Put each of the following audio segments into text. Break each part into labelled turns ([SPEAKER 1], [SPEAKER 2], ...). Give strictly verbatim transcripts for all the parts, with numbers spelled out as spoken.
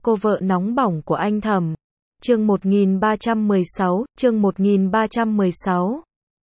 [SPEAKER 1] Cô vợ nóng bỏng của anh Thẩm. Chương một nghìn ba trăm mười sáu, chương một nghìn ba trăm mười sáu.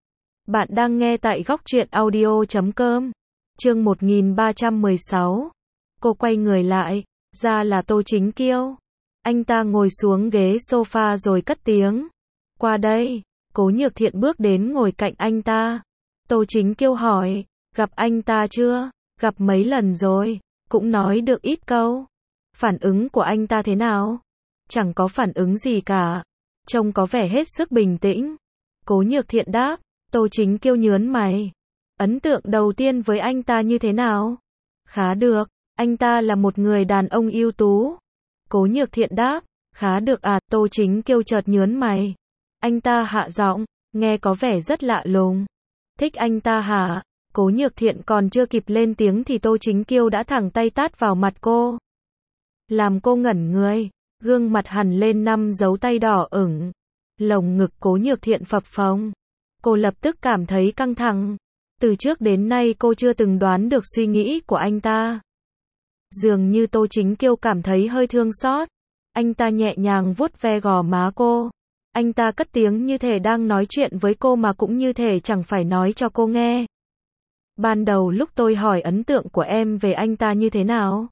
[SPEAKER 1] Bạn đang nghe tại góc truyện audio chấm com. Chương một nghìn ba trăm mười sáu. Cô quay người lại, ra là Tô Chính Kiêu. Anh ta ngồi xuống ghế sofa rồi cất tiếng. Qua đây. Cố Nhược Thiện bước đến ngồi cạnh anh ta. Tô Chính Kiêu hỏi, gặp anh ta chưa? Gặp mấy lần rồi, cũng nói được ít câu. Phản ứng của anh ta thế nào? Chẳng có phản ứng gì cả. Trông có vẻ hết sức bình tĩnh. Cố Nhược Thiện đáp. Tô Chính Kiêu nhớn mày. Ấn tượng đầu tiên với anh ta như thế nào? Khá được, anh ta là một người đàn ông ưu tú. Cố Nhược Thiện đáp. Khá được à? Tô Chính Kiêu chợt nhớn mày. Anh ta hạ giọng, nghe có vẻ rất lạ lùng. Thích anh ta hả? Cố Nhược Thiện còn chưa kịp lên tiếng thì Tô Chính Kiêu đã thẳng tay tát vào mặt cô. Làm cô ngẩn người, gương mặt hằn lên năm dấu tay đỏ ửng. Lồng ngực Cố Nhược Thiện phập phồng. Cô lập tức cảm thấy căng thẳng. Từ trước đến nay cô chưa từng đoán được suy nghĩ của anh ta. Dường như Tô Chính Kiêu cảm thấy hơi thương xót. Anh ta nhẹ nhàng vuốt ve gò má cô. Anh ta cất tiếng như thể đang nói chuyện với cô mà cũng như thể chẳng phải nói cho cô nghe. Ban đầu lúc tôi hỏi ấn tượng của em về anh ta như thế nào?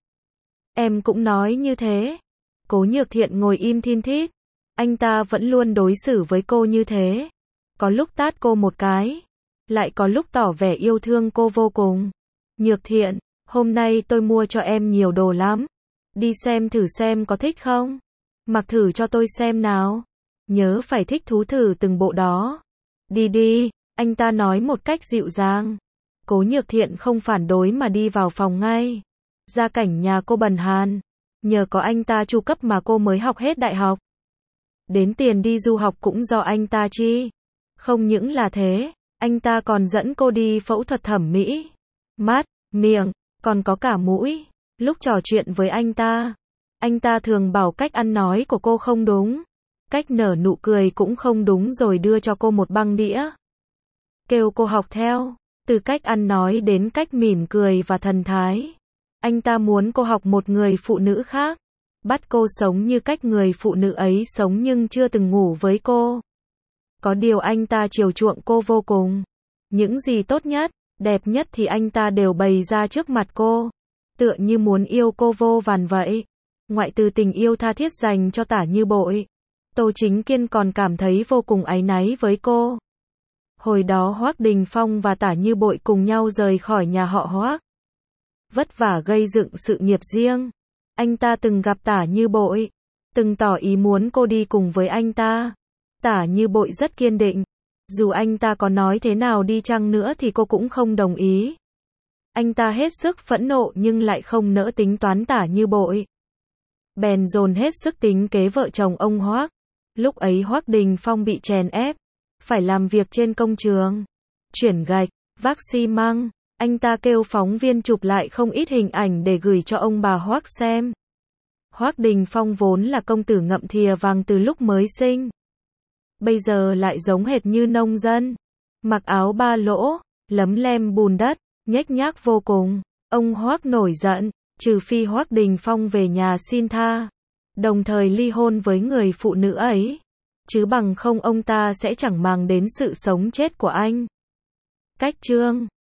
[SPEAKER 1] Em cũng nói như thế. Cố Nhược Thiện ngồi im thin thít. Anh ta vẫn luôn đối xử với cô như thế. Có lúc tát cô một cái, lại có lúc tỏ vẻ yêu thương cô vô cùng. Nhược Thiện, hôm nay tôi mua cho em nhiều đồ lắm. Đi xem thử xem có thích không? Mặc thử cho tôi xem nào. Nhớ phải thích thú thử từng bộ đó. Đi đi, anh ta nói một cách dịu dàng. Cố Nhược Thiện không phản đối mà đi vào phòng ngay. Gia cảnh nhà cô bần hàn. Nhờ có anh ta chu cấp mà cô mới học hết đại học. Đến tiền đi du học cũng do anh ta chi. Không những là thế, anh ta còn dẫn cô đi phẫu thuật thẩm mỹ. Mắt, miệng, còn có cả mũi. Lúc trò chuyện với anh ta, anh ta thường bảo cách ăn nói của cô không đúng. Cách nở nụ cười cũng không đúng rồi đưa cho cô một băng đĩa. Kêu cô học theo. Từ cách ăn nói đến cách mỉm cười và thần thái. Anh ta muốn cô học một người phụ nữ khác. Bắt cô sống như cách người phụ nữ ấy sống nhưng chưa từng ngủ với cô. Có điều anh ta chiều chuộng cô vô cùng. Những gì tốt nhất, đẹp nhất thì anh ta đều bày ra trước mặt cô. Tựa như muốn yêu cô vô vàn vậy. Ngoại trừ tình yêu tha thiết dành cho Tả Như Bội, Tô Chính Kiên còn cảm thấy vô cùng áy náy với cô. Hồi đó Hoắc Đình Phong và Tả Như Bội cùng nhau rời khỏi nhà họ Hoắc. Vất vả gây dựng sự nghiệp riêng. Anh ta từng gặp Tả Như Bội, từng tỏ ý muốn cô đi cùng với anh ta. Tả Như Bội rất kiên định. Dù anh ta có nói thế nào đi chăng nữa thì cô cũng không đồng ý. Anh ta hết sức phẫn nộ nhưng lại không nỡ tính toán Tả Như Bội. Bèn dồn hết sức tính kế vợ chồng ông Hoắc. Lúc ấy Hoắc Đình Phong bị chèn ép, phải làm việc trên công trường, chuyển gạch, vác xi măng. Anh ta kêu phóng viên chụp lại không ít hình ảnh để gửi cho ông bà Hoắc xem. Hoắc Đình Phong vốn là công tử ngậm thìa vàng từ lúc mới sinh. Bây giờ lại giống hệt như nông dân. Mặc áo ba lỗ, lấm lem bùn đất, nhếch nhác vô cùng. Ông Hoắc nổi giận, trừ phi Hoắc Đình Phong về nhà xin tha, đồng thời ly hôn với người phụ nữ ấy. Chứ bằng không ông ta sẽ chẳng màng đến sự sống chết của anh. Cách chương